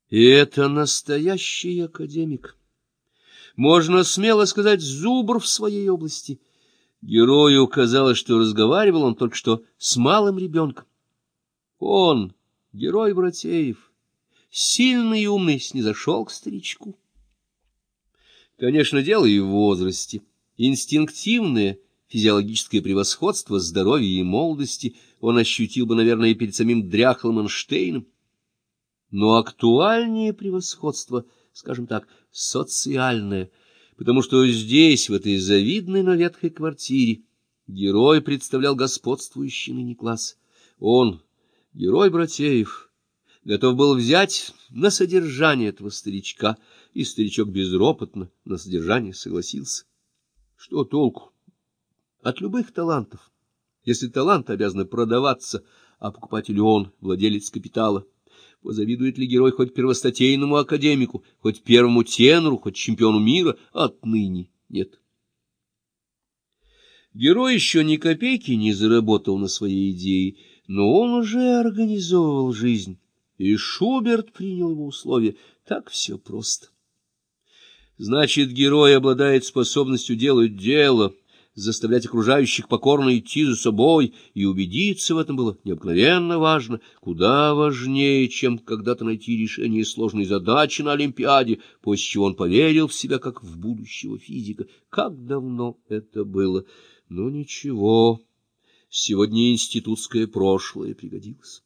И это настоящий академик. Можно смело сказать, зубр в своей области. Герою казалось, что разговаривал он только что с малым ребенком. Он, герой Братеев, сильный и умный, снизошел к старичку. Конечно, дело и в возрасте. Инстинктивное физиологическое превосходство здоровья и молодости он ощутил бы, наверное, и перед самим дряхлым Эйнштейном. Но актуальнее превосходство, скажем так, социальное, потому что здесь, в этой завидной, но ветхой квартире, герой представлял господствующий ныне класс. Он, герой Братеев, готов был взять на содержание этого старичка, и старичок безропотно на содержание согласился. Что толку от любых талантов, если таланты обязаны продаваться, а покупатель он, владелец капитала? Позавидует ли герой хоть первостатейному академику, хоть первому тенору, хоть чемпиону мира? Отныне нет. Герой еще ни копейки не заработал на своей идее, но он уже организовывал жизнь, и Шуберт принял его условия. Так все просто. Значит, герой обладает способностью делать дело, заставлять окружающих покорно идти за собой, и убедиться в этом было необыкновенно важно, куда важнее, чем когда-то найти решение сложной задачи на Олимпиаде, после чего он поверил в себя как в будущего физика. Как давно это было! Ну, ничего, сегодня институтское прошлое пригодилось.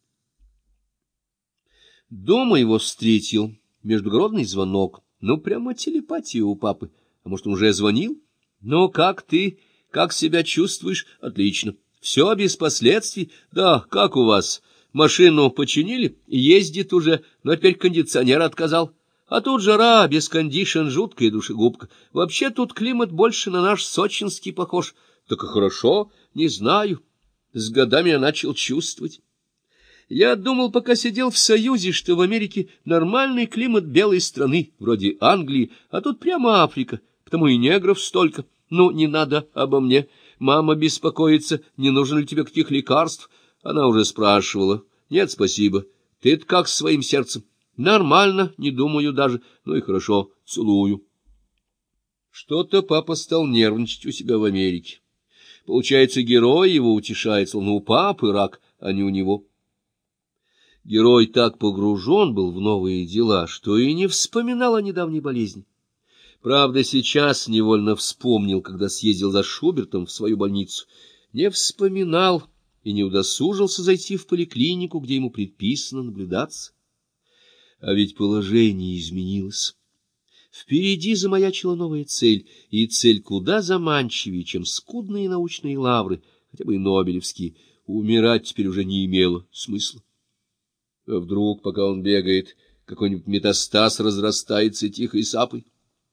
Дома его встретил междугородный звонок. Ну, прямо телепатия у папы. А может, он уже звонил? Ну, как ты? Как себя чувствуешь? Отлично. Все без последствий? Да, как у вас? Машину починили? Ездит уже, но теперь кондиционер отказал. А тут жара, без кондишн, жуткая душегубка. Вообще тут климат больше на наш сочинский похож. Так и хорошо, не знаю. С годами я начал чувствовать. Я думал, пока сидел в Союзе, что в Америке нормальный климат белой страны, вроде Англии, а тут прямо Африка, потому и негров столько. Ну, не надо обо мне. Мама беспокоится, не нужно ли тебе каких лекарств. Она уже спрашивала. Нет, спасибо. Ты-то как с своим сердцем? Нормально, не думаю даже. Ну и хорошо, целую. Что-то папа стал нервничать у себя в Америке. Получается, герой его утешает, словно у папы рак, а не у него. Герой так погружен был в новые дела, что и не вспоминал о недавней болезни. Правда, сейчас невольно вспомнил, когда съездил за Шубертом в свою больницу. Не вспоминал и не удосужился зайти в поликлинику, где ему предписано наблюдаться. А ведь положение изменилось. Впереди замаячила новая цель, и цель куда заманчивее, чем скудные научные лавры, хотя бы и нобелевские. Умирать теперь уже не имело смысла. А вдруг, пока он бегает, какой-нибудь метастаз разрастается тихой сапой?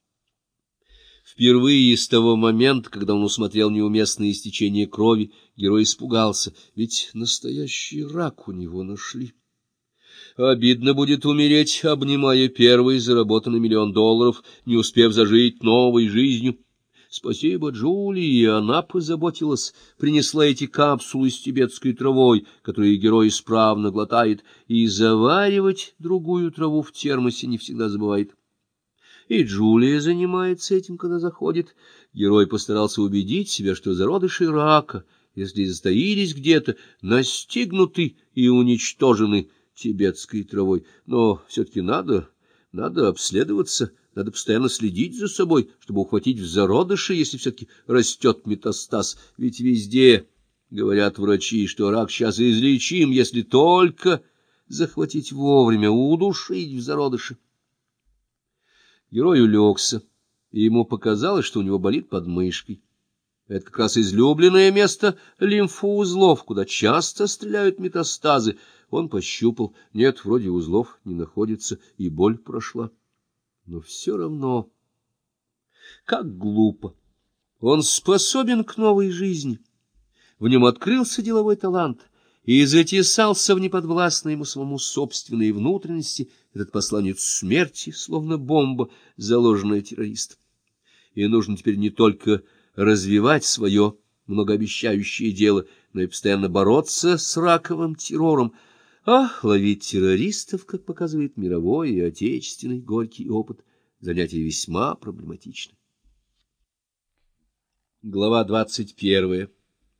Впервые с того момента, когда он усмотрел неуместное истечение крови, герой испугался, ведь настоящий рак у него нашли. Обидно будет умереть, обнимая первый заработанный $1 миллион, не успев зажить новой жизнью. Спасибо Джулии, она позаботилась, принесла эти капсулы с тибетской травой, которые герой исправно глотает, и заваривать другую траву в термосе не всегда забывает. И Джулия занимается этим, когда заходит. Герой постарался убедить себя, что зародыши рака, если затаились где-то, настигнуты и уничтожены тибетской травой. Но все-таки надо обследоваться, надо постоянно следить за собой, чтобы ухватить в зародыши, если все-таки растет метастаз. Ведь везде говорят врачи, что рак сейчас излечим, если только захватить вовремя, удушить в зародыше. Герой улегся, и ему показалось, что у него болит под мышкой. Это как раз излюбленное место лимфоузлов, куда часто стреляют метастазы. Он пощупал. Нет, вроде узлов не находится, и боль прошла. Но все равно, как глупо. Он способен к новой жизни. В нем открылся деловой талант, и затесался в неподвластной ему самому собственной внутренности этот посланец смерти, словно бомба, заложенная террористом. И нужно теперь не только развивать свое многообещающее дело, но и постоянно бороться с раковым террором. ловить террористов, как показывает мировой и отечественный горький опыт, занятие весьма проблематичное. Глава 21.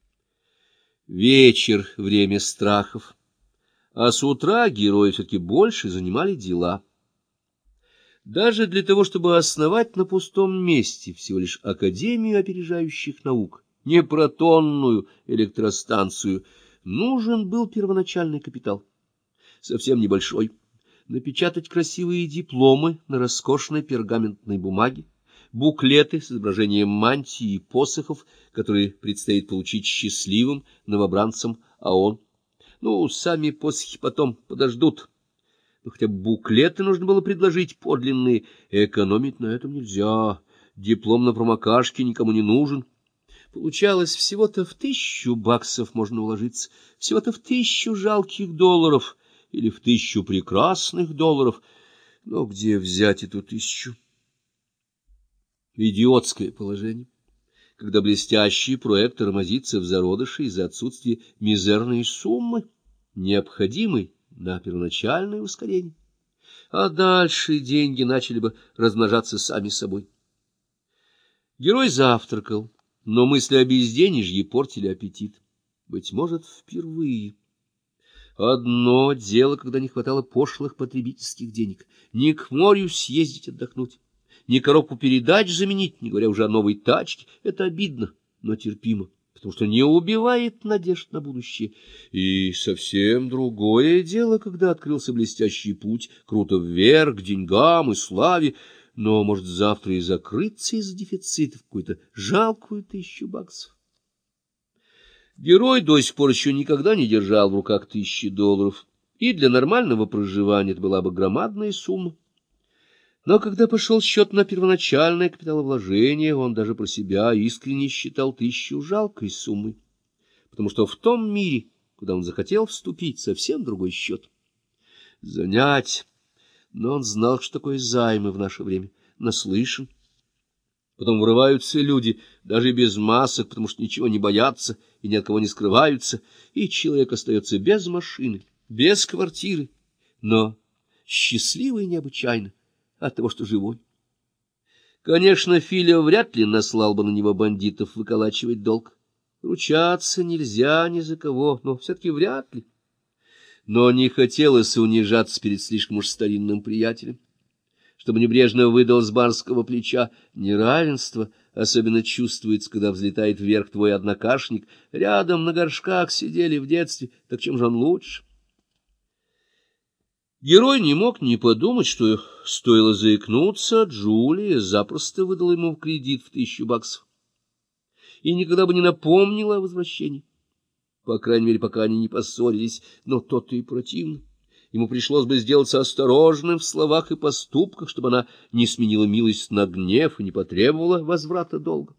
Вечер — время страхов, а с утра герои все-таки больше занимали дела. Даже для того, чтобы основать на пустом месте всего лишь Академию опережающих наук, не протонную электростанцию, нужен был первоначальный капитал. Совсем небольшой. Напечатать красивые дипломы на роскошной пергаментной бумаге, буклеты с изображением мантии и посохов, которые предстоит получить счастливым новобранцам ООН. Сами посохи потом подождут. Но хотя бы буклеты нужно было предложить подлинные. Экономить на этом нельзя. Диплом на промокашке никому не нужен. Получалось, всего-то в 1000 баксов можно уложиться, всего-то в 1000 жалких долларов или в 1000 прекрасных долларов. Но где взять эту 1000? Идиотское положение, когда блестящий проект тормозится в зародыше из-за отсутствия мизерной суммы, необходимой на первоначальное ускорение. А дальше деньги начали бы размножаться сами собой. Герой завтракал, но мысли о безденежье портили аппетит. Быть может, впервые. Одно дело, когда не хватало пошлых потребительских денег, не к морю съездить отдохнуть, ни коробку передач заменить, не говоря уже о новой тачке. Это обидно, но терпимо, потому что не убивает надежд на будущее. И совсем другое дело, когда открылся блестящий путь круто вверх, к деньгам и славе, но, может, завтра и закрыться из-за дефицита в какую-то жалкую 1000 баксов. Герой до сих пор еще никогда не держал в руках 1000 долларов, и для нормального проживания это была бы громадная сумма. Но когда пошел счет на первоначальное капиталовложение, он даже про себя искренне считал 1000 жалкой суммой, потому что в том мире, куда он захотел вступить, совсем другой счет. Занять, но он знал, что такое займы в наше время, наслышан. Потом врываются люди, даже без масок, потому что ничего не боятся и ни от кого не скрываются, и человек остается без машины, без квартиры, но счастливый необычайно от того, что живой. Конечно, Филя вряд ли наслал бы на него бандитов выколачивать долг. Ручаться нельзя ни за кого, но все-таки вряд ли. Но не хотелось унижаться перед слишком уж старинным приятелем, чтобы небрежно выдал с барского плеча. Неравенство особенно чувствуется, когда взлетает вверх твой однокашник. Рядом на горшках сидели в детстве, так чем же он лучше? Герой не мог не подумать, что стоило заикнуться, Джулия запросто выдала ему в кредит в 1000 баксов и никогда бы не напомнила о возвращении. По крайней мере, пока они не поссорились, но то-то и противно. Ему пришлось бы сделаться осторожным в словах и поступках, чтобы она не сменила милость на гнев и не потребовала возврата долга.